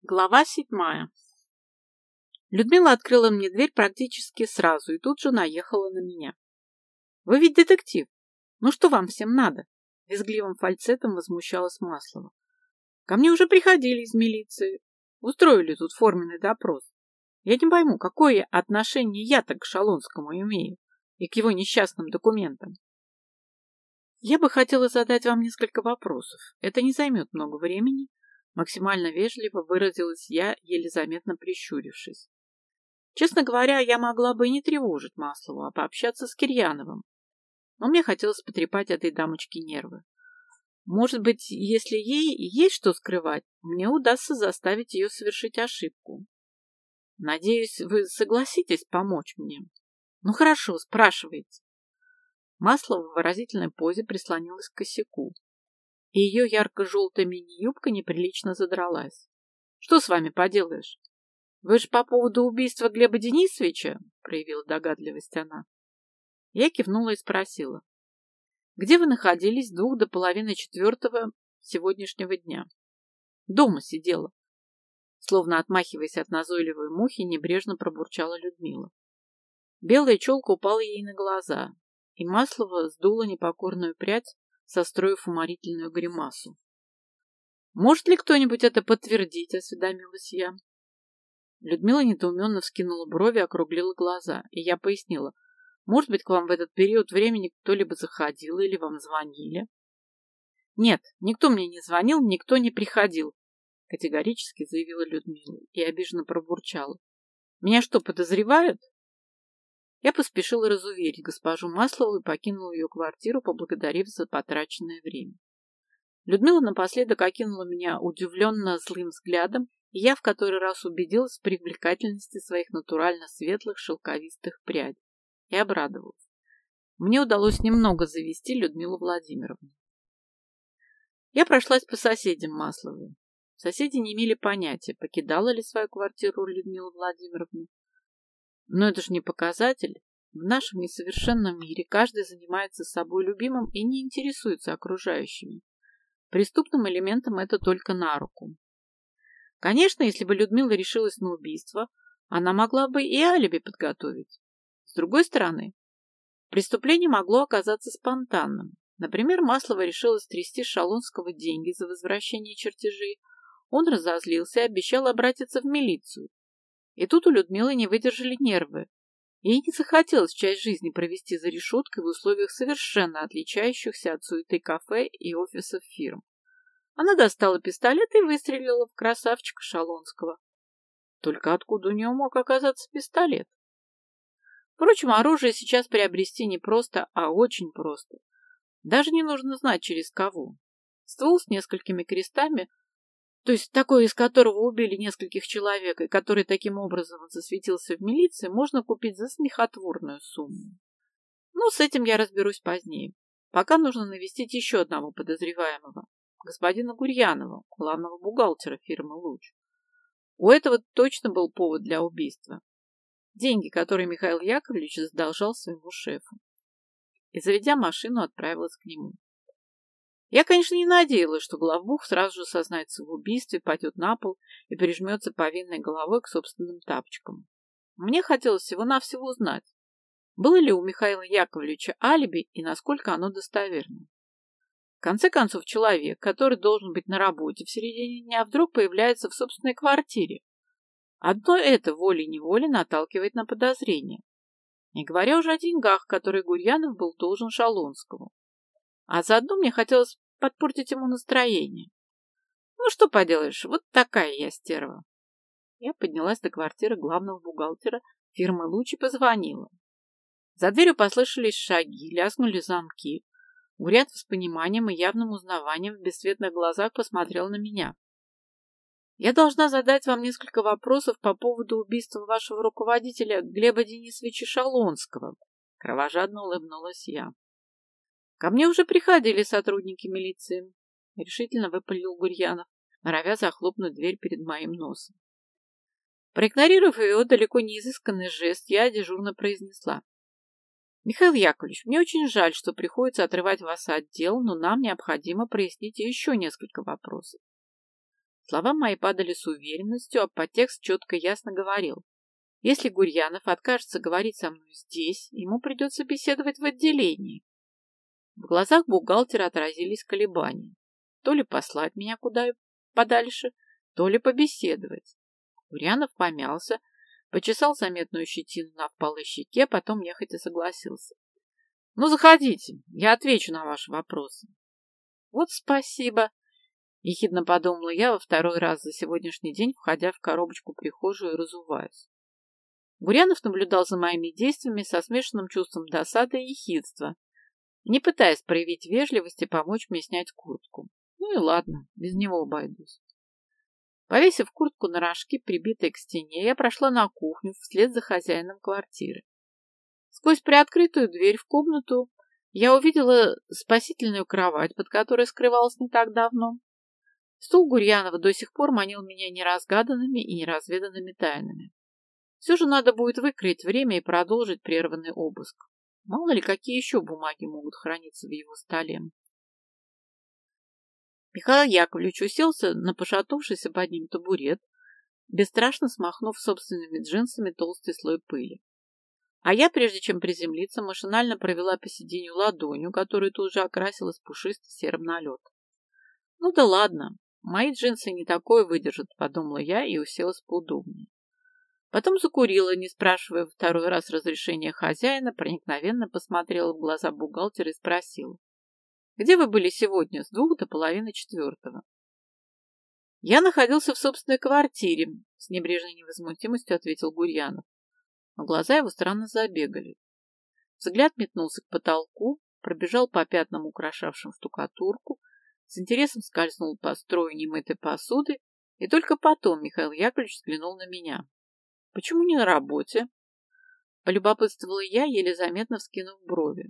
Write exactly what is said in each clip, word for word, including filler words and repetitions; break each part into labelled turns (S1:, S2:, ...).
S1: Глава седьмая. Людмила открыла мне дверь практически сразу и тут же наехала на меня. «Вы ведь детектив. Ну что вам всем надо?» Визгливым фальцетом возмущалась Маслова. «Ко мне уже приходили из милиции. Устроили тут форменный допрос. Я не пойму, какое отношение я-то к Шалонскому имею и к его несчастным документам. Я бы хотела задать вам несколько вопросов. Это не займет много времени». Максимально вежливо выразилась я, еле заметно прищурившись. Честно говоря, я могла бы и не тревожить Маслову, а пообщаться с Кирьяновым. Но мне хотелось потрепать этой дамочке нервы. Может быть, если ей есть что скрывать, мне удастся заставить ее совершить ошибку. Надеюсь, вы согласитесь помочь мне. Ну хорошо, спрашивайте. Маслова в выразительной позе прислонилась к косяку, и ее ярко-желтая мини-юбка неприлично задралась. Что с вами поделаешь? Вы же по поводу убийства Глеба Денисовича, проявила догадливость она. Я кивнула и спросила. Где вы находились с двух до половины четвертого сегодняшнего дня? Дома сидела. Словно отмахиваясь от назойливой мухи, небрежно пробурчала Людмила. Белая челка упала ей на глаза, и Маслова сдула непокорную прядь, состроив уморительную гримасу. «Может ли кто-нибудь это подтвердить?» — осведомилась я. Людмила недоуменно вскинула брови, округлила глаза, и я пояснила. «Может быть, к вам в этот период времени кто-либо заходил или вам звонили?» «Нет, никто мне не звонил, никто не приходил», — категорически заявила Людмила и обиженно пробурчала. «Меня что, подозревают?» Я поспешила разуверить госпожу Маслову и покинула ее квартиру, поблагодарив за потраченное время. Людмила напоследок окинула меня удивленно злым взглядом, и я в который раз убедилась в привлекательности своих натурально светлых шелковистых прядей и обрадовалась. Мне удалось немного завести Людмилу Владимировну. Я прошлась по соседям Масловой. Соседи не имели понятия, покидала ли свою квартиру Людмила Владимировна. Но это же не показатель. В нашем несовершенном мире каждый занимается собой любимым и не интересуется окружающими. Преступным элементам это только на руку. Конечно, если бы Людмила решилась на убийство, она могла бы и алиби подготовить. С другой стороны, преступление могло оказаться спонтанным. Например, Маслова решила стрясти с Шалонского деньги за возвращение чертежей. Он разозлился и обещал обратиться в милицию. И тут у Людмилы не выдержали нервы. Ей не захотелось часть жизни провести за решеткой в условиях совершенно отличающихся от суеты кафе и офисов фирм. Она достала пистолет и выстрелила в красавчика Шалонского. Только откуда у нее мог оказаться пистолет? Впрочем, оружие сейчас приобрести не просто, а очень просто. Даже не нужно знать, через кого. Ствол с несколькими крестами, то есть такой, из которого убили нескольких человек, и который таким образом засветился в милиции, можно купить за смехотворную сумму. Ну, с этим я разберусь позднее. Пока нужно навестить еще одного подозреваемого, господина Гурьянова, главного бухгалтера фирмы «Луч». У этого точно был повод для убийства. Деньги, которые Михаил Яковлевич задолжал своему шефу. И, заведя машину, отправилась к нему. Я, конечно, не надеялась, что главбух сразу же сознается в убийстве, пойдет на пол и прижмется повинной головой к собственным тапочкам. Мне хотелось всего-навсего узнать, было ли у Михаила Яковлевича алиби и насколько оно достоверно. В конце концов, человек, который должен быть на работе в середине дня, вдруг появляется в собственной квартире. Одно это волей-неволей наталкивает на подозрение. Не говоря уже о деньгах, которые Гурьянов был должен Шалонскому. А заодно мне хотелось подпортить ему настроение. Ну, что поделаешь, вот такая я стерва. Я поднялась до квартиры главного бухгалтера фирмы «Луч» и позвонила. За дверью послышались шаги, лязгнули замки. Гурьянов с пониманием и явным узнаванием в бесцветных глазах посмотрел на меня. Я должна задать вам несколько вопросов по поводу убийства вашего руководителя Глеба Денисовича Шалонского. Кровожадно улыбнулась я. Ко мне уже приходили сотрудники милиции, решительно выпалил Гурьянов, норовя захлопнуть дверь перед моим носом. Проигнорировав его далеко не изысканный жест, я дежурно произнесла. Михаил Яковлевич, мне очень жаль, что приходится отрывать вас от дел, но нам необходимо прояснить еще несколько вопросов. Слова мои падали с уверенностью, а подтекст четко и ясно говорил. Если Гурьянов откажется говорить со мной здесь, ему придется беседовать в отделении. В глазах бухгалтера отразились колебания. То ли послать меня куда подальше, то ли побеседовать. Гурьянов помялся, почесал заметную щетину на впалой щеке, а потом нехотя согласился. Ну, заходите, я отвечу на ваши вопросы. Вот спасибо, ехидно подумала я во второй раз за сегодняшний день, входя в коробочку-прихожую и разуваясь. Гурьянов наблюдал за моими действиями со смешанным чувством досады и ехидства, не пытаясь проявить вежливость и помочь мне снять куртку. Ну и ладно, без него обойдусь. Повесив куртку на рожки, прибитой к стене, я прошла на кухню вслед за хозяином квартиры. Сквозь приоткрытую дверь в комнату я увидела спасительную кровать, под которой скрывалась не так давно. Стул Гурьянова до сих пор манил меня неразгаданными и неразведанными тайнами. Все же надо будет выкроить время и продолжить прерванный обыск. Мало ли, какие еще бумаги могут храниться в его столе. Михаил Яковлевич уселся на пошатнувшийся под ним табурет, бесстрашно смахнув собственными джинсами толстый слой пыли. А я, прежде чем приземлиться, машинально провела по сиденью ладонью, которую тут же окрасилась пушисто-серым налетом. Ну да ладно, мои джинсы не такое выдержат, подумала я и уселась поудобнее. Потом закурила, не спрашивая второй раз разрешения хозяина, проникновенно посмотрела в глаза бухгалтера и спросила. Где вы были сегодня с двух до половины четвертого? Я находился в собственной квартире, с небрежной невозмутимостью ответил Гурьянов. Но глаза его странно забегали. Взгляд метнулся к потолку, пробежал по пятнам, украшавшим штукатурку, с интересом скользнул по строю немытой посуды, и только потом Михаил Яковлевич взглянул на меня. Почему не на работе? Полюбопытствовала я, еле заметно вскинув брови.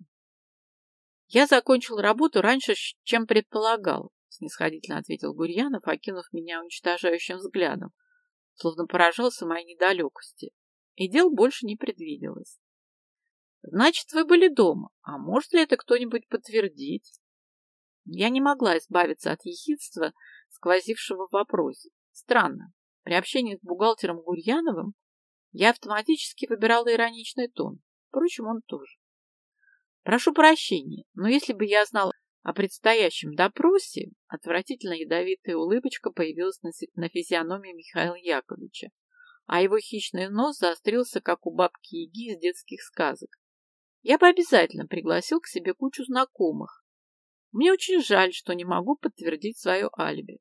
S1: Я закончил работу раньше, чем предполагал, снисходительно ответил Гурьянов, окинув меня уничтожающим взглядом, словно поражался моей недалекости. И дел больше не предвиделось. Значит, вы были дома, а может ли это кто-нибудь подтвердить? Я не могла избавиться от ехидства, сквозившего в вопросе. Странно, при общении с бухгалтером Гурьяновым я автоматически выбирала ироничный тон, впрочем, он тоже. Прошу прощения, но если бы я знала о предстоящем допросе, отвратительно ядовитая улыбочка появилась на, на физиономии Михаила Яковлевича, а его хищный нос заострился, как у бабки-яги из детских сказок. Я бы обязательно пригласил к себе кучу знакомых. Мне очень жаль, что не могу подтвердить свое алиби.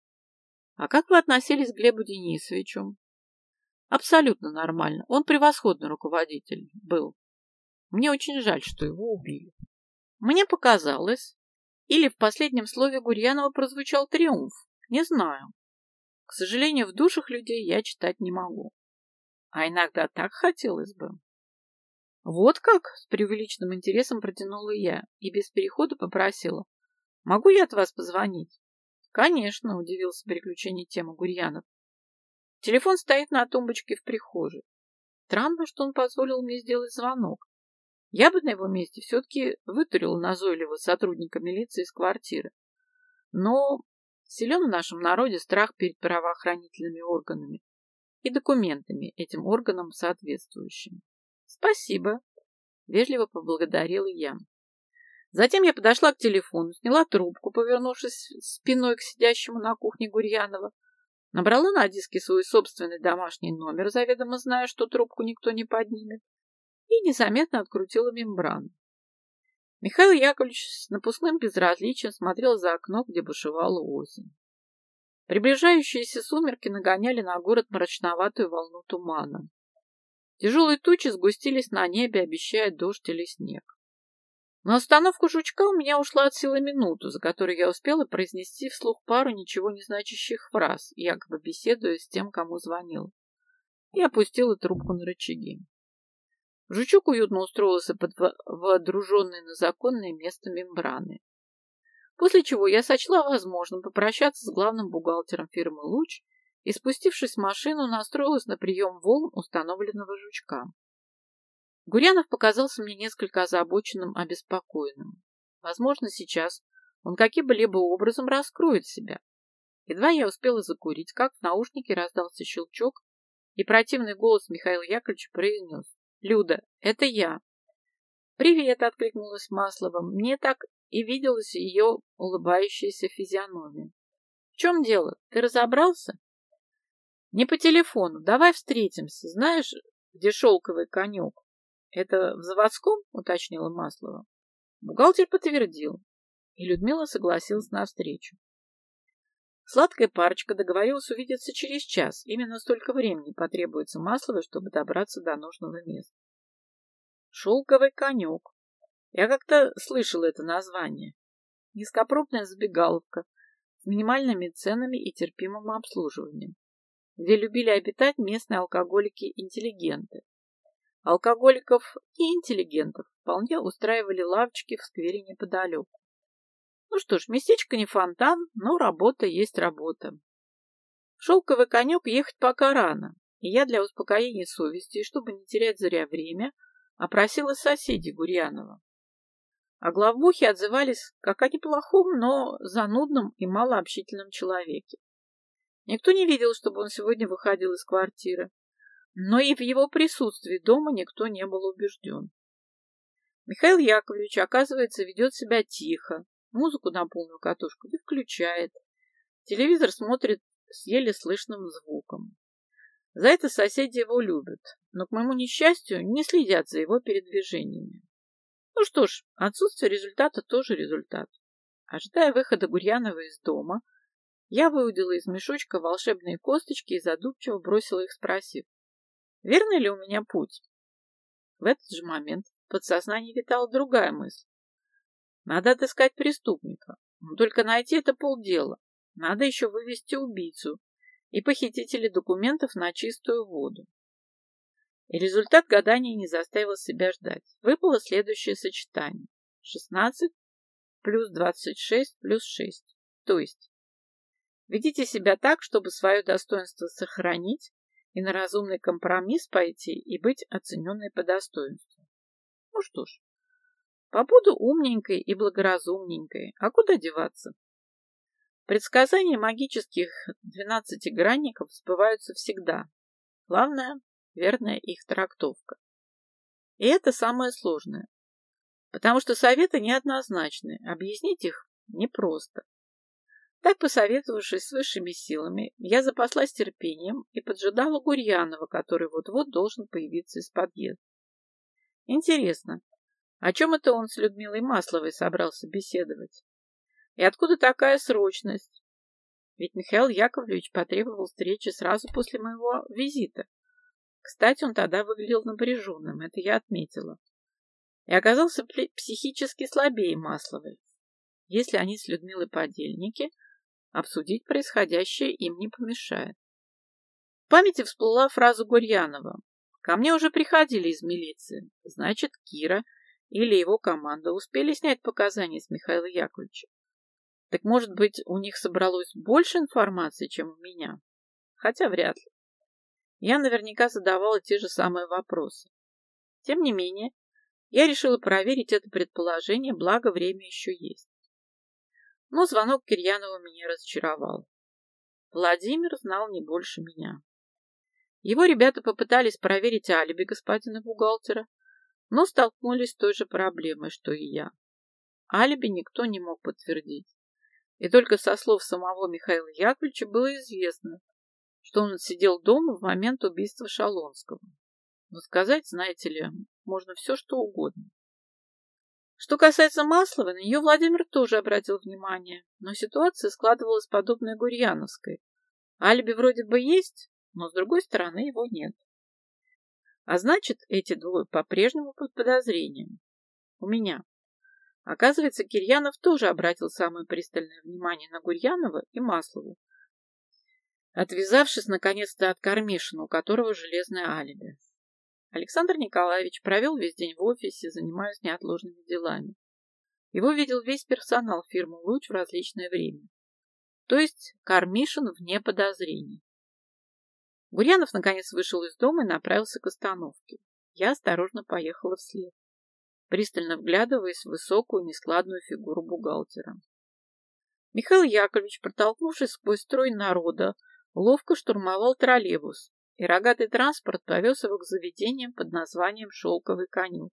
S1: А как вы относились к Глебу Денисовичу? Абсолютно нормально. Он превосходный руководитель был. Мне очень жаль, что его убили. Мне показалось, или в последнем слове Гурьянова прозвучал триумф. Не знаю. К сожалению, в душах людей я читать не могу. А иногда так хотелось бы. Вот как? С преувеличенным интересом протянула я и без перехода попросила. Могу я от вас позвонить? Конечно, удивился переключение темы Гурьянов. Телефон стоит на тумбочке в прихожей. Странно, что он позволил мне сделать звонок. Я бы на его месте все-таки вытурила назойливого сотрудника милиции из квартиры. Но силен в нашем народе страх перед правоохранительными органами и документами этим органам соответствующими. Спасибо, вежливо поблагодарила я. Затем я подошла к телефону, сняла трубку, повернувшись спиной к сидящему на кухне Гурьянова, набрала на диске свой собственный домашний номер, заведомо зная, что трубку никто не поднимет, и незаметно открутила мембрану. Михаил Яковлевич с напускным безразличием смотрел за окно, где бушевала осень. Приближающиеся сумерки нагоняли на город мрачноватую волну тумана. Тяжелые тучи сгустились на небе, обещая дождь или снег. На остановку жучка у меня ушла от силы минуту, за которой я успела произнести вслух пару ничего не значащих фраз, якобы беседуя с тем, кому звонил, и опустила трубку на рычаги. Жучок уютно устроился под водруженное на законное место мембраны. После чего я сочла возможным попрощаться с главным бухгалтером фирмы «Луч» и, спустившись в машину, настроилась на прием волн установленного жучка. Гурьянов показался мне несколько озабоченным, обеспокоенным. Возможно, сейчас он каким-либо образом раскроет себя. Едва я успела закурить, как в наушнике раздался щелчок, и противный голос Михаила Яковлевича произнес: «Люда, это я». «Привет», — откликнулась Маслова. Мне так и виделась ее улыбающаяся физиономия. «В чем дело? Ты разобрался?» «Не по телефону. Давай встретимся. Знаешь, где шелковый конек?» «Это в заводском?» — уточнила Маслова. Бухгалтер подтвердил, и Людмила согласилась на встречу. Сладкая парочка договорилась увидеться через час. Именно столько времени потребуется Масловой, чтобы добраться до нужного места. «Шелковый конек». Я как-то слышала это название. Низкопробная забегаловка с минимальными ценами и терпимым обслуживанием, где любили обитать местные алкоголики-интеллигенты. Алкоголиков и интеллигентов вполне устраивали лавочки в сквере неподалеку. Ну что ж, местечко не фонтан, но работа есть работа. В шелковый конек ехать пока рано, и я для успокоения совести, и чтобы не терять зря время, опросила соседей Гурьянова. А главбухи отзывались как о неплохом, но занудном и малообщительном человеке. Никто не видел, чтобы он сегодня выходил из квартиры, но и в его присутствии дома никто не был убежден. Михаил Яковлевич, оказывается, ведет себя тихо, музыку на полную катушку не включает, телевизор смотрит с еле слышным звуком. За это соседи его любят, но, к моему несчастью, не следят за его передвижениями. Ну что ж, отсутствие результата тоже результат. Ожидая выхода Гурьянова из дома, я выудила из мешочка волшебные косточки и задумчиво бросила их, спросив: верный ли у меня путь? В этот же момент в подсознании витала другая мысль. Надо отыскать преступника, но только найти это полдела. Надо еще вывести убийцу и похитителей документов на чистую воду. И результат гадания не заставил себя ждать. Выпало следующее сочетание. шестнадцать плюс двадцать шесть плюс шесть. То есть, ведите себя так, чтобы свое достоинство сохранить и на разумный компромисс пойти и быть оцененной по достоинству. Ну что ж, побуду умненькой и благоразумненькой. А куда деваться? Предсказания магических двенадцатигранников сбываются всегда. Главное — верная их трактовка. И это самое сложное, потому что советы неоднозначны, объяснить их непросто. Так, посоветовавшись с высшими силами, я запаслась терпением и поджидала Гурьянова, который вот-вот должен появиться из подъезда. Интересно, о чем это он с Людмилой Масловой собрался беседовать? И откуда такая срочность? Ведь Михаил Яковлевич потребовал встречи сразу после моего визита. Кстати, он тогда выглядел напряженным, это я отметила. И оказался психически слабее Масловой. Если они с Людмилой подельники, обсудить происходящее им не помешает. В памяти всплыла фраза Гурьянова. Ко мне уже приходили из милиции. Значит, Кира или его команда успели снять показания с Михаила Яковлевича. Так, может быть, у них собралось больше информации, чем у меня? Хотя вряд ли. Я наверняка задавала те же самые вопросы. Тем не менее, я решила проверить это предположение, благо время еще есть. Но звонок Кирьянова меня разочаровал. Владимир знал не больше меня. Его ребята попытались проверить алиби господина бухгалтера, но столкнулись с той же проблемой, что и я. Алиби никто не мог подтвердить. И только со слов самого Михаила Яковлевича было известно, что он сидел дома в момент убийства Шалонского. Но сказать, знаете ли, можно все, что угодно. Что касается Масловой, на нее Владимир тоже обратил внимание, но ситуация складывалась подобной гурьяновской. Алиби вроде бы есть, но с другой стороны его нет. А значит, эти двое по-прежнему под подозрением. У меня. Оказывается, Кирьянов тоже обратил самое пристальное внимание на Гурьянова и Маслову, отвязавшись наконец-то от Кармишина, у которого железное алиби. Александр Николаевич провел весь день в офисе, занимаясь неотложными делами. Его видел весь персонал фирмы «Луч» в различное время. То есть Кармишин вне подозрений. Гурьянов наконец вышел из дома и направился к остановке. Я осторожно поехала вслед, пристально вглядываясь в высокую нескладную фигуру бухгалтера. Михаил Яковлевич, протолкнувшись сквозь строй народа, ловко штурмовал троллейбус, и рогатый транспорт повез его к заведениям под названием «Шелковый конек».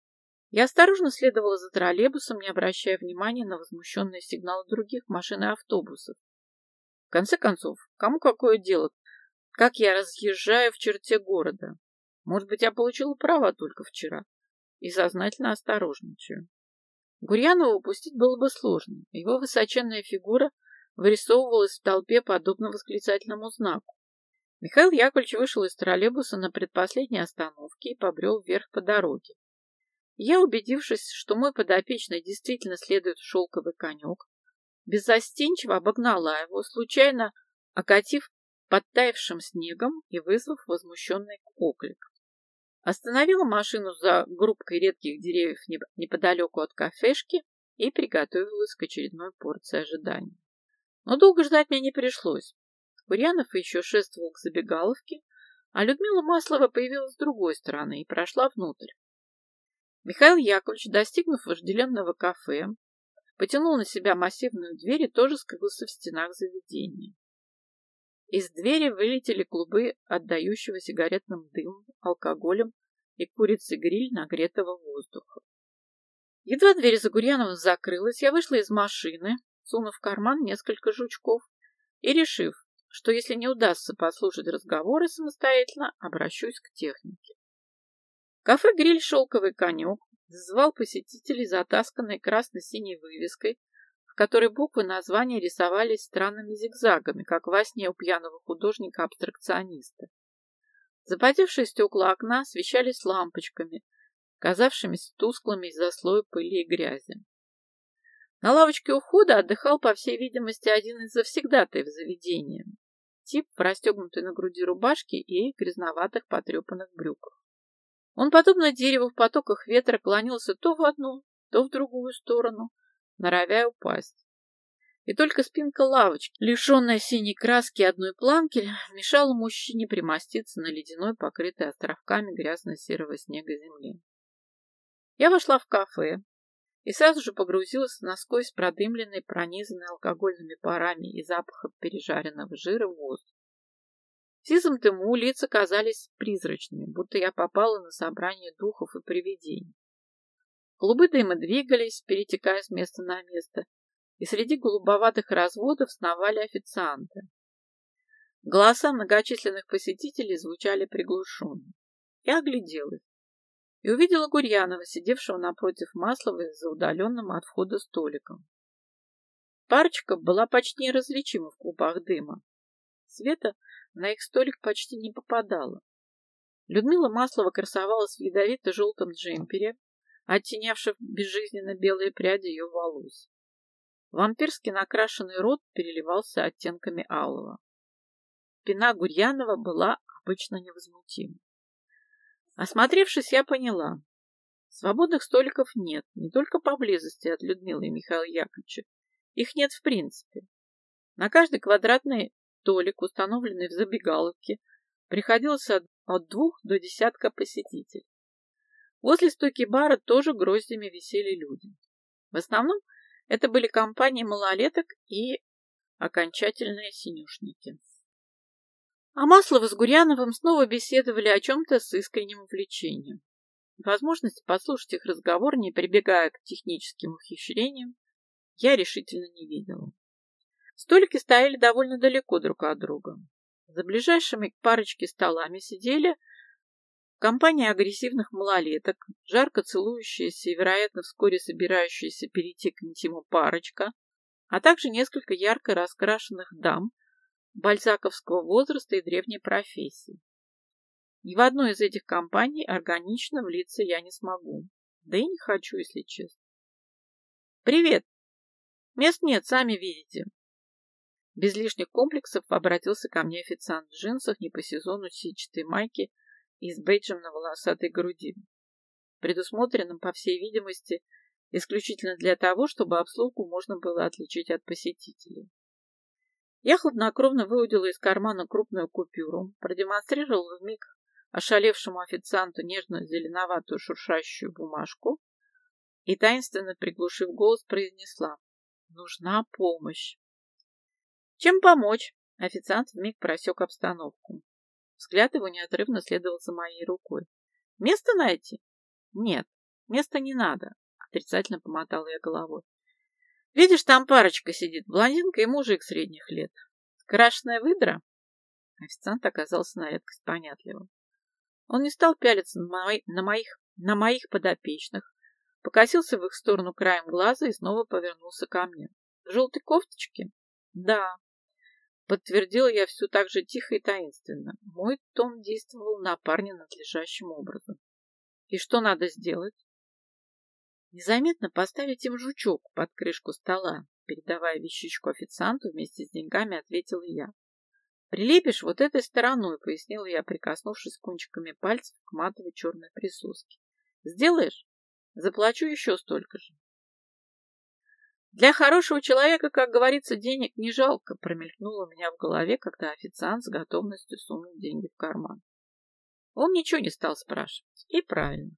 S1: Я осторожно следовала за троллейбусом, не обращая внимания на возмущенные сигналы других машин и автобусов. В конце концов, кому какое дело, как я разъезжаю в черте города? Может быть, я получила права только вчера и сознательно осторожничаю. Гурьянова упустить было бы сложно. Его высоченная фигура вырисовывалась в толпе подобно восклицательному знаку. Михаил Яковлевич вышел из троллейбуса на предпоследней остановке и побрел вверх по дороге. Я, убедившись, что мой подопечный действительно следует в шелковый конек, беззастенчиво обогнала его, случайно окатив подтаявшим снегом и вызвав возмущенный оклик. Остановила машину за группкой редких деревьев неподалеку от кафешки и приготовилась к очередной порции ожидания. Но долго ждать мне не пришлось. Гурьянов еще шествовал к забегаловке, а Людмила Маслова появилась с другой стороны и прошла внутрь. Михаил Яковлевич, достигнув вожделенного кафе, потянул на себя массивную дверь и тоже скрылся в стенах заведения. Из двери вылетели клубы отдающего сигаретным дымом, алкоголем и курицей гриль нагретого воздуха. Едва дверь за Гурьяновым закрылась, я вышла из машины, сунув в карман несколько жучков и решив, что если не удастся послушать разговоры самостоятельно, обращусь к технике. Кафе «Гриль Шелковый конек» зазывал посетителей затасканной красно-синей вывеской, в которой буквы названия рисовались странными зигзагами, как во сне у пьяного художника-абстракциониста. Запотевшие стекла окна освещались лампочками, казавшимися тусклыми из-за слоя пыли и грязи. На лавочке у входа отдыхал, по всей видимости, один из завсегдатаев заведения. Тип в расстегнутой на груди рубашке и грязноватых потрепанных брюках. Он, подобно дереву в потоках ветра, клонился то в одну, то в другую сторону, норовя упасть. И только спинка лавочки, лишенная синей краски и одной планки, мешала мужчине примоститься на ледяной, покрытой островками грязно-серого снега земле. Я вошла в кафе и сразу же погрузилась в насквозь продымленный, пронизанный алкогольными парами и запахом пережаренного жира воздух. В сизом дыму лица казались призрачными, будто я попала на собрание духов и привидений. Клубы дыма двигались, перетекая с места на место, и среди голубоватых разводов сновали официанты. Голоса многочисленных посетителей звучали приглушенно. Я огляделась и увидела Гурьянова, сидевшего напротив Масловой за удаленным от входа столиком. Парочка была почти неразличима в клубах дыма. Света на их столик почти не попадало. Людмила Маслова красовалась в ядовито-желтом джемпере, оттенявшем безжизненно белые пряди ее волос. Вампирски накрашенный рот переливался оттенками алого. Спина Гурьянова была обычно невозмутима. Осмотревшись, я поняла. Свободных столиков нет, не только поблизости от Людмилы и Михаила Яковлевича. Их нет в принципе. На каждый квадратный столик, установленный в забегаловке, приходилось от, от двух до десятка посетителей. Возле стойки бара тоже гроздями висели люди. В основном это были компании малолеток и окончательные синюшники. А Маслова с Гурьяновым снова беседовали о чем-то с искренним увлечением. Возможности послушать их разговор, не прибегая к техническим ухищрениям, я решительно не видела. Столики стояли довольно далеко друг от друга. За ближайшими к парочке столами сидели компания агрессивных малолеток, жарко целующаяся и, вероятно, вскоре собирающаяся перейти к интиму парочка, а также несколько ярко раскрашенных дам бальзаковского возраста и древней профессии. Ни в одной из этих компаний органично влиться я не смогу. Да и не хочу, если честно. «Привет! Мест нет, сами видите». Без лишних комплексов обратился ко мне официант в джинсах, не по сезону сетчатой майки и с бейджем на волосатой груди, предусмотренным, по всей видимости, исключительно для того, чтобы обслугу можно было отличить от посетителей. Я хладнокровно выудила из кармана крупную купюру, продемонстрировала вмиг ошалевшему официанту нежно-зеленоватую шуршащую бумажку и, таинственно приглушив голос, произнесла: Нужна помощь. Чем помочь? Официант вмиг просек обстановку. Взгляд его неотрывно следовал за моей рукой. Место найти? Нет, места не надо. Отрицательно помотала я головой. Видишь, там парочка сидит, блондинка и мужик средних лет. Крашеная выдра? Официант оказался на редкость понятливым. Он не стал пялиться на, мои, на, моих, на моих подопечных, покосился в их сторону краем глаза и снова повернулся ко мне. В желтой кофточке? Да. Подтвердила я все так же тихо и таинственно. Мой тон действовал на парня надлежащим образом. И что надо сделать? Незаметно поставить им жучок под крышку стола, передавая вещичку официанту вместе с деньгами, ответила я. Прилепишь вот этой стороной, пояснила я, прикоснувшись кончиками пальцев к матовой черной присоске. Сделаешь? Заплачу еще столько же. Для хорошего человека, как говорится, денег не жалко, промелькнуло у меня в голове, когда официант с готовностью сунул деньги в карман. Он ничего не стал спрашивать. И правильно.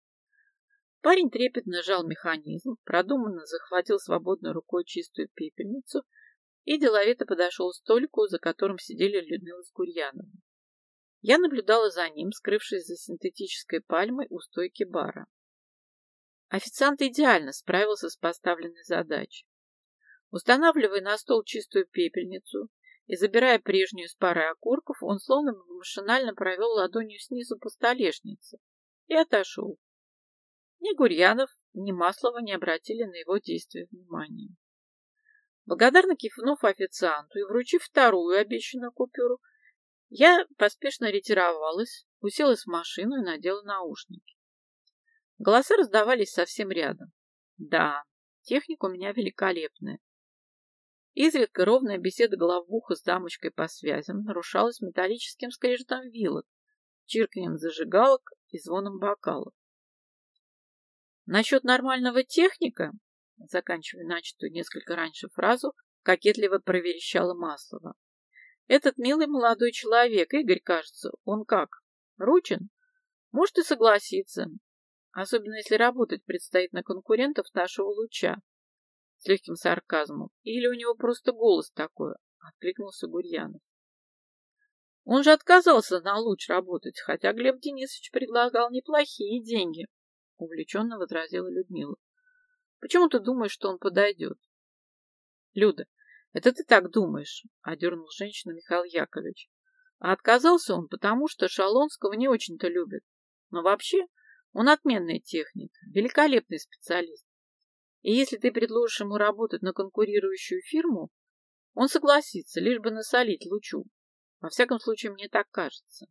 S1: Парень трепетно сжал механизм, продуманно захватил свободной рукой чистую пепельницу и деловито подошел к столику, за которым сидели Людмила с Гурьяновым. Я наблюдала за ним, скрывшись за синтетической пальмой у стойки бара. Официант идеально справился с поставленной задачей. Устанавливая на стол чистую пепельницу и забирая прежнюю с парой окурков, он словно машинально провел ладонью снизу по столешнице и отошел. Ни Гурьянов, ни Маслова не обратили на его действия внимания. Благодарно кивнув официанту и вручив вторую обещанную купюру, я поспешно ретировалась, уселась в машину и надела наушники. Голоса раздавались совсем рядом. Да, техника у меня великолепная. Изредка ровная беседа главбуха с дамочкой по связям нарушалась металлическим скрежетом вилок, чирканьем зажигалок и звоном бокалов. Насчет нормального техника, заканчивая начатую несколько раньше фразу, кокетливо проверещала Маслова. Этот милый молодой человек, Игорь, кажется, он как? Ручен? Может и согласиться, особенно если работать предстоит на конкурентов нашего луча. С легким сарказмом. Или у него просто голос такой, откликнулся Гурьянов. Он же отказался на луч работать, хотя Глеб Денисович предлагал неплохие деньги, увлеченно возразила Людмила. Почему ты думаешь, что он подойдет? Люда, это ты так думаешь, одернул женщину Михаил Яковлевич. А отказался он, потому что Шалонского не очень-то любит. Но вообще он отменный техник, великолепный специалист. И если ты предложишь ему работать на конкурирующую фирму, он согласится, лишь бы насолить лучу. Во всяком случае, мне так кажется.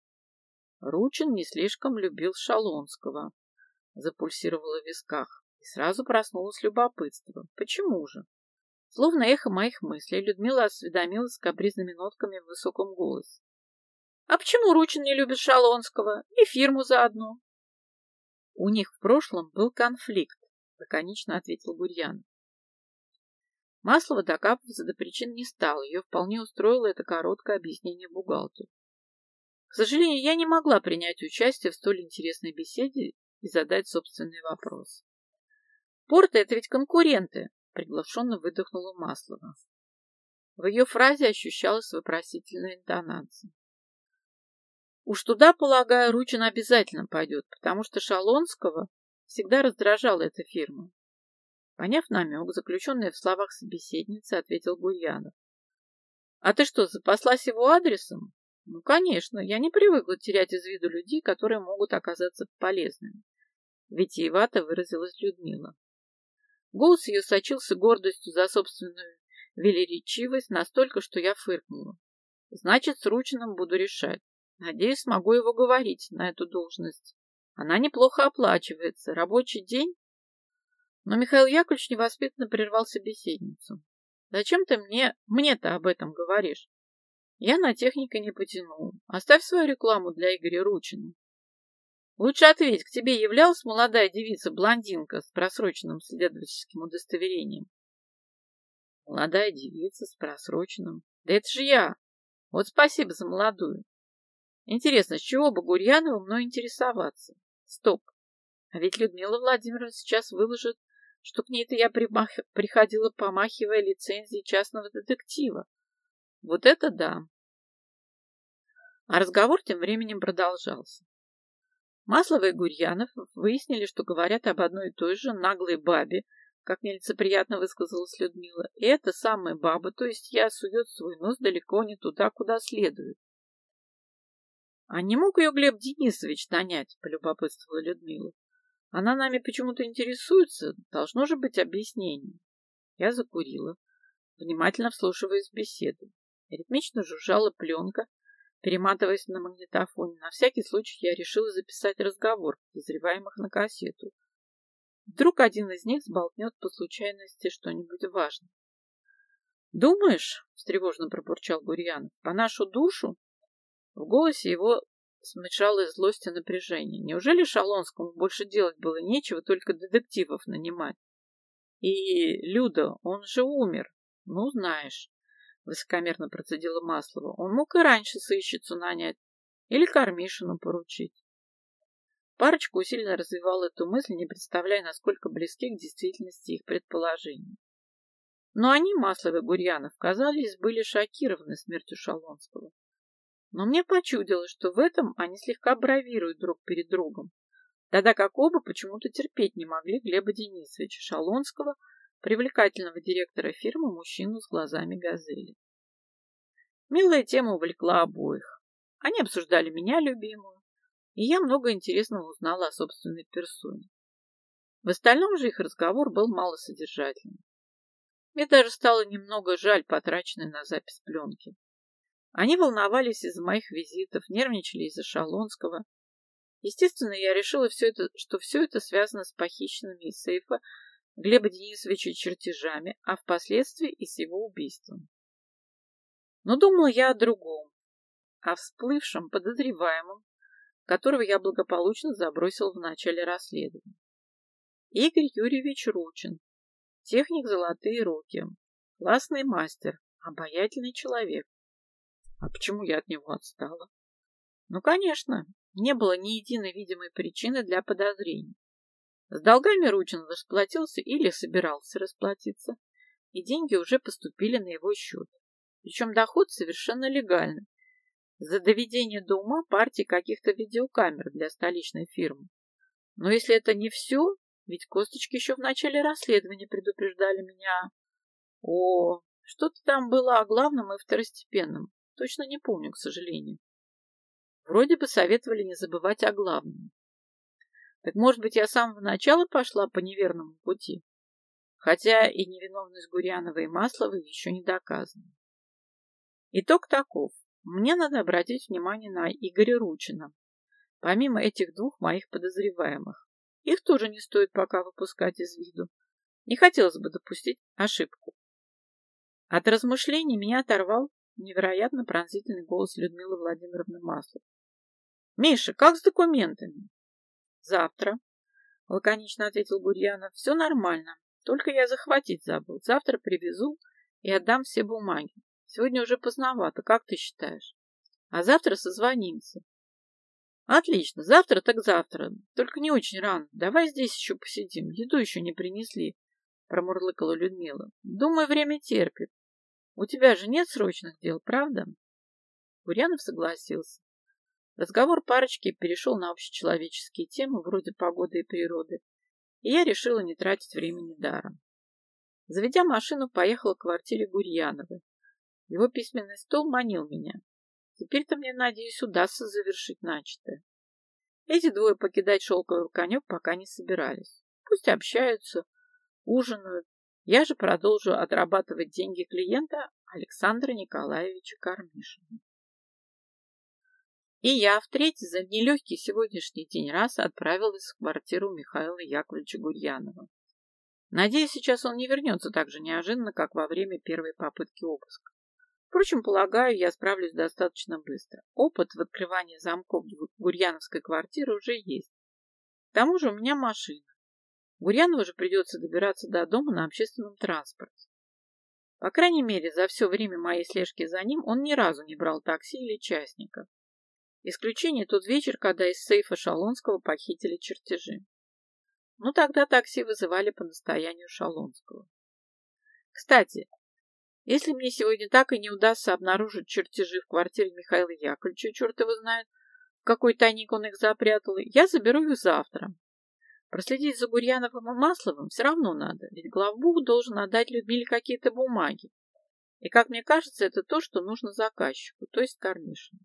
S1: Ручин не слишком любил Шалонского, запульсировало в висках, и сразу проснулось любопытство. Почему же? Словно эхо моих мыслей, Людмила осведомилась с капризными нотками в высоком голосе. А почему Ручин не любит Шалонского? И фирму заодно? У них в прошлом был конфликт, лаконично ответил Гурьянов. Маслова докапываться до причин не стала, ее вполне устроило это короткое объяснение бухгалтеру. К сожалению, я не могла принять участие в столь интересной беседе и задать собственный вопрос. Порты — это ведь конкуренты, приглушенно выдохнула Маслова. В ее фразе ощущалась вопросительная интонация. Уж туда, полагаю, Ручин обязательно пойдет, потому что Шалонского всегда раздражала эта фирма. Поняв намек, заключенный в словах собеседницы, ответил Гурьянов. А ты что, запаслась его адресом? Ну, конечно, я не привыкла терять из виду людей, которые могут оказаться полезными. Витиевато выразилась Людмила. Голос ее сочился гордостью за собственную велеречивость настолько, что я фыркнула. Значит, с Ручиным буду решать. Надеюсь, смогу его говорить на эту должность. Она неплохо оплачивается. Рабочий день? Но Михаил Яковлевич невоспитанно прервал собеседницу. Зачем ты мне, мне-то об этом говоришь? Я на техника не потяну. Оставь свою рекламу для Игоря Ручина. Лучше ответь, к тебе являлась молодая девица-блондинка с просроченным следовательским удостоверением? Молодая девица с просроченным? Да это же я. Вот спасибо за молодую. Интересно, с чего бы Гурьянову мной интересоваться? Стоп. А ведь Людмила Владимировна сейчас выложит, что к ней-то я примах... приходила, помахивая лицензией частного детектива. Вот это да! А разговор тем временем продолжался. Маслова и Гурьянов выяснили, что говорят об одной и той же наглой бабе, как нелицеприятно высказалась Людмила. И эта самая баба, то есть я, сует свой нос далеко не туда, куда следует. А не мог ее Глеб Денисович нанять, полюбопытствовала Людмила. Она нами почему-то интересуется, должно же быть объяснение. Я закурила, внимательно вслушиваясь в беседу. Ритмично жужжала пленка, перематываясь на магнитофоне. На всякий случай я решила записать разговор подозреваемых на кассету. Вдруг один из них сболтнет по случайности что-нибудь важное. «Думаешь?» — встревоженно пробурчал Гурьянов. «По нашу душу?» В голосе его смешалась злость и напряжение. Неужели Шалонскому больше делать было нечего, только детективов нанимать? И, Люда, он же умер. Ну, знаешь, высокомерно процедила Маслова. Он мог и раньше сыщицу нанять или Кармишину поручить. Парочка усиленно развивала эту мысль, не представляя, насколько близки к действительности их предположений. Но они, Маслов и Гурьянов, казались, были шокированы смертью Шалонского. Но мне почудилось, что в этом они слегка бравируют друг перед другом, тогда как оба почему-то терпеть не могли Глеба Денисовича Шалонского, привлекательного директора фирмы, мужчину с глазами газели. Милая тема увлекла обоих. Они обсуждали меня, любимую, и я много интересного узнала о собственной персоне. В остальном же их разговор был малосодержательным. Мне даже стало немного жаль потраченной на запись пленки. Они волновались из-за моих визитов, нервничали из-за Шалонского. Естественно, я решила, все это, что все это связано с похищенными из сейфа Глеба Денисовича чертежами, а впоследствии и с его убийством. Но думала я о другом, о всплывшем подозреваемом, которого я благополучно забросил в начале расследования. Игорь Юрьевич Ручин, техник «Золотые руки», классный мастер, обаятельный человек. А почему я от него отстала? Ну, конечно, не было ни единой видимой причины для подозрений. С долгами Ручин расплатился или собирался расплатиться, и деньги уже поступили на его счет. Причем доход совершенно легальный. За доведение до ума партии каких-то видеокамер для столичной фирмы. Но если это не все, ведь косточки еще в начале расследования предупреждали меня. О, что-то там было о главном и второстепенном. Точно не помню, к сожалению. Вроде бы советовали не забывать о главном. Так, может быть, я с самого начала пошла по неверному пути? Хотя и невиновность Гурьянова и Масловой еще не доказана. Итог таков. Мне надо обратить внимание на Игоря Ручина. Помимо этих двух моих подозреваемых. Их тоже не стоит пока выпускать из виду. Не хотелось бы допустить ошибку. От размышлений меня оторвал невероятно пронзительный голос Людмилы Владимировны Масловой. «Миша, как с документами?» «Завтра», — лаконично ответил Гурьянов. «Все нормально. Только я захватить забыл. Завтра привезу и отдам все бумаги. Сегодня уже поздновато, как ты считаешь? А завтра созвонимся». «Отлично. Завтра так завтра. Только не очень рано. Давай здесь еще посидим. Еду еще не принесли», — промурлыкала Людмила. «Думаю, время терпит. У тебя же нет срочных дел, правда?» Гурьянов согласился. Разговор парочки перешел на общечеловеческие темы вроде погоды и природы, и я решила не тратить времени даром. Заведя машину, поехала к квартире Гурьяновой. Его письменный стол манил меня. Теперь-то мне, надеюсь, удастся завершить начатое. Эти двое покидать шелковый конек пока не собирались. Пусть общаются, ужинают. Я же продолжу отрабатывать деньги клиента Александра Николаевича Кармишина. И я в третий за нелегкий сегодняшний день раз отправилась в квартиру Михаила Яковлевича Гурьянова. Надеюсь, сейчас он не вернется так же неожиданно, как во время первой попытки обыска. Впрочем, полагаю, я справлюсь достаточно быстро. Опыт в открывании замков гурьяновской квартиры уже есть. К тому же у меня машина. Гурьянову же придется добираться до дома на общественном транспорте. По крайней мере, за все время моей слежки за ним он ни разу не брал такси или частника. Исключение тот вечер, когда из сейфа Шалонского похитили чертежи. Ну, тогда такси вызывали по настоянию Шалонского. Кстати, если мне сегодня так и не удастся обнаружить чертежи в квартире Михаила Яковлевича, черт его знает, в какой тайник он их запрятал, я заберу их завтра. Проследить за Гурьяновым и Масловым все равно надо, ведь главбух должен отдать Людмиле какие-то бумаги. И, как мне кажется, это то, что нужно заказчику, то есть Корнишину.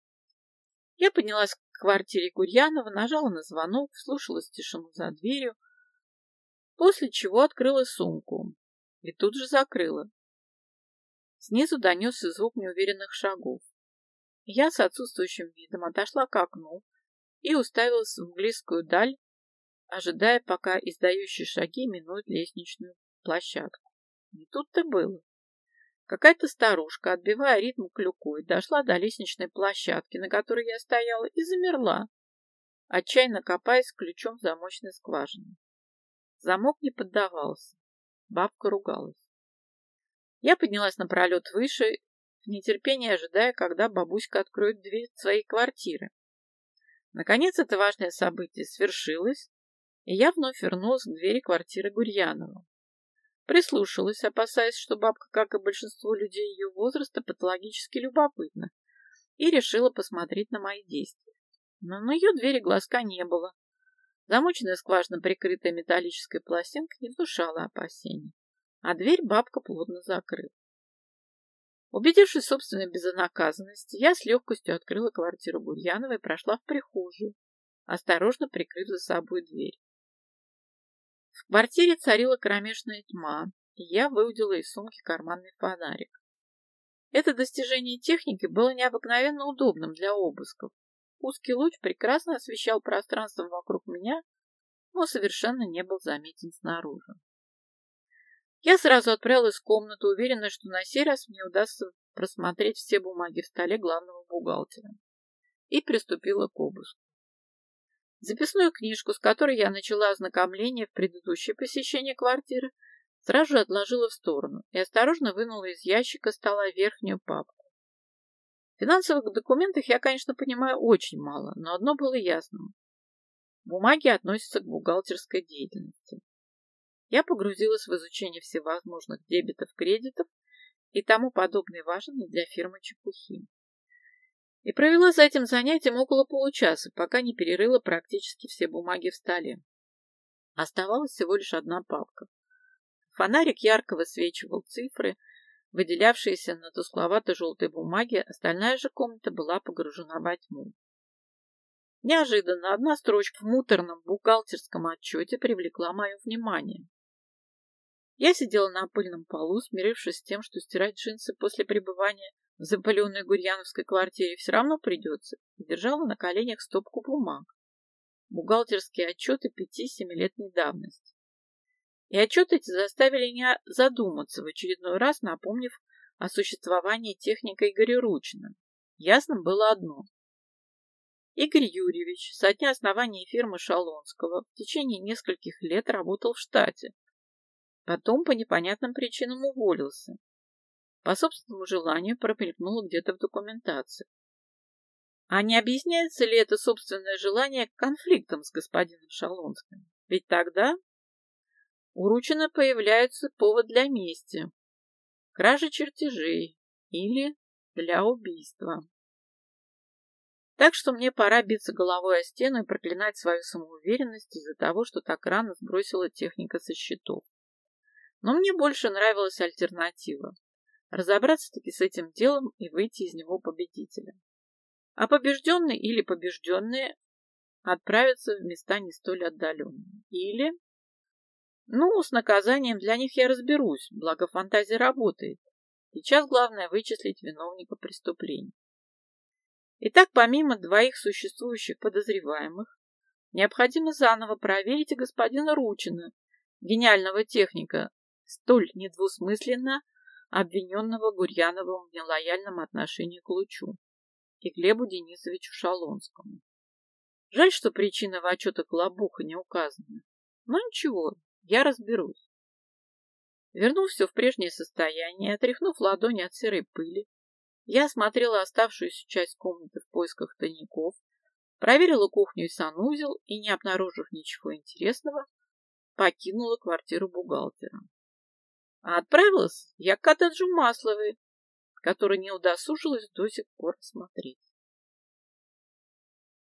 S1: Я поднялась к квартире Гурьянова, нажала на звонок, вслушалась тишину за дверью, после чего открыла сумку и тут же закрыла. Снизу донесся звук неуверенных шагов. Я с отсутствующим видом отошла к окну и уставилась в мглистскую даль, ожидая, пока издающие шаги минуют лестничную площадку. Не тут-то было. Какая-то старушка, отбивая ритм клюкой, дошла до лестничной площадки, на которой я стояла, и замерла, отчаянно копаясь ключом в замочной скважине. Замок не поддавался. Бабка ругалась. Я поднялась напролет выше, в нетерпении ожидая, когда бабуська откроет дверь своей квартиры. Наконец это важное событие свершилось, и я вновь вернулась к двери квартиры Гурьянова. Прислушалась, опасаясь, что бабка, как и большинство людей ее возраста, патологически любопытна, и решила посмотреть на мои действия. Но на ее двери глазка не было. Замоченная скважина, прикрытая металлической пластинкой, не внушала опасений, а дверь бабка плотно закрыла. Убедившись в собственной безнаказанности, я с легкостью открыла квартиру Гурьянова и прошла в прихожую, осторожно прикрыв за собой дверь. В квартире царила кромешная тьма, и я выудила из сумки карманный фонарик. Это достижение техники было необыкновенно удобным для обысков. Узкий луч прекрасно освещал пространство вокруг меня, но совершенно не был заметен снаружи. Я сразу отправилась в комнату, уверенная, что на сей раз мне удастся просмотреть все бумаги в столе главного бухгалтера, и приступила к обыску. Записную книжку, с которой я начала ознакомление в предыдущее посещение квартиры, сразу же отложила в сторону и осторожно вынула из ящика стола верхнюю папку. В финансовых документах я, конечно, понимаю очень мало, но одно было ясным. Бумаги относятся к бухгалтерской деятельности. Я погрузилась в изучение всевозможных дебетов, кредитов и тому подобной важной для фирмы чепухи. И провела за этим занятием около получаса, пока не перерыла практически все бумаги в столе. Оставалась всего лишь одна папка. Фонарик ярко высвечивал цифры, выделявшиеся на тускловато-желтой бумаге, остальная же комната была погружена во тьму. Неожиданно одна строчка в муторном бухгалтерском отчете привлекла мое внимание. Я сидела на пыльном полу, смирившись с тем, что стирать джинсы после пребывания в запыленной гурьяновской квартире все равно придется, и держала на коленях стопку бумаг. Бухгалтерские отчеты пяти-семилетней давности. И отчеты эти заставили меня задуматься, в очередной раз напомнив о существовании техника Игоря Ручина. Ясным было одно. Игорь Юрьевич со дня основания фирмы Шалонского в течение нескольких лет работал в штате. Потом по непонятным причинам уволился. По собственному желанию промелькнуло где-то в документации. А не объясняется ли это собственное желание конфликтом с господином Шалонским? Ведь тогда у Ручина появляется повод для мести, кражи чертежей или для убийства. Так что мне пора биться головой о стену и проклинать свою самоуверенность из-за того, что так рано сбросила техника со счетов. Но мне больше нравилась альтернатива. Разобраться-таки с этим делом и выйти из него победителем. А побежденные или побежденные отправятся в места не столь отдаленные. Или... Ну, с наказанием для них я разберусь, благо фантазия работает. Сейчас главное вычислить виновника преступления. Итак, помимо двоих существующих подозреваемых, необходимо заново проверить и господина Ручина, гениального техника, столь недвусмысленно обвиненного Гурьяновым в нелояльном отношении к Лучу, и Глебу Денисовичу Шалонскому. Жаль, что причина в отчетах Глобуха не указана. Но ничего, я разберусь. Вернув все в прежнее состояние, отряхнув ладони от серой пыли, я осмотрела оставшуюся часть комнаты в поисках тайников, проверила кухню и санузел и, не обнаружив ничего интересного, покинула квартиру бухгалтера. А отправилась я к коттеджу Масловой, который не удосужилась до сих пор смотреть.